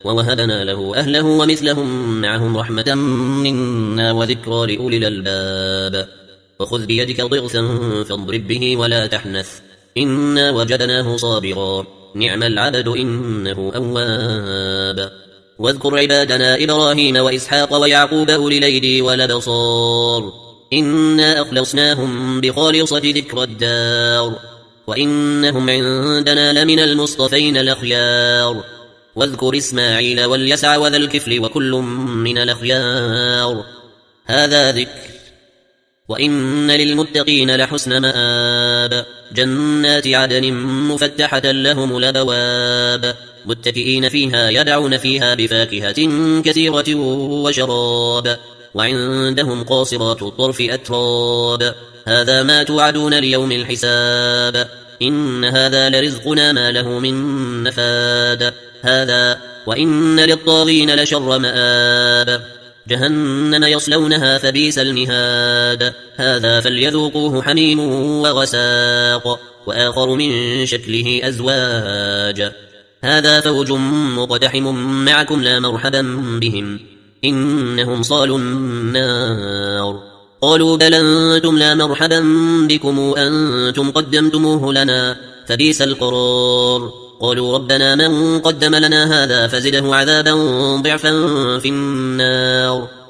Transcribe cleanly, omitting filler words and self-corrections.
ووهبنا له أهله ومثلهم معهم رحمة منا وذكرى لأولي الألباب وخذ بيدك ضغثا فاضرب به ولا تحنث إنا وجدناه صابرا نعم العبد إنه أواب واذكر عبادنا إبراهيم وإسحاق ويعقوب أولي الأيدي والأبصار إنا أخلصناهم بخالصة ذكر الدار وإنهم عندنا لمن المصطفين الأخيار واذكر إسماعيل واليسع وذا الكفل وكل من الأخيار هذا ذكر وإن للمتقين لحسن مآب جنات عدن مفتحة لهم الأبواب متكئين فيها يدعون فيها بفاكهة كثيرة وشراب وعندهم قاصرات الطرف أتراب هذا ما توعدون ليوم الحساب إن هذا لرزقنا ما له من نفاد هذا وإن للطاغين لشر مآب جهنم يصلونها فبئس المهاد هذا فليذوقوه حميم وغساق وآخر من شكله أزواج هذا فوج مقتحم معكم لا مرحبا بهم إنهم صالوا النار قالوا بل أنتم لا مرحبا بكم أنتم قدمتموه لنا فبئس القرار قالوا ربنا من قدم لنا هذا فزده عذابا ضعفا في النار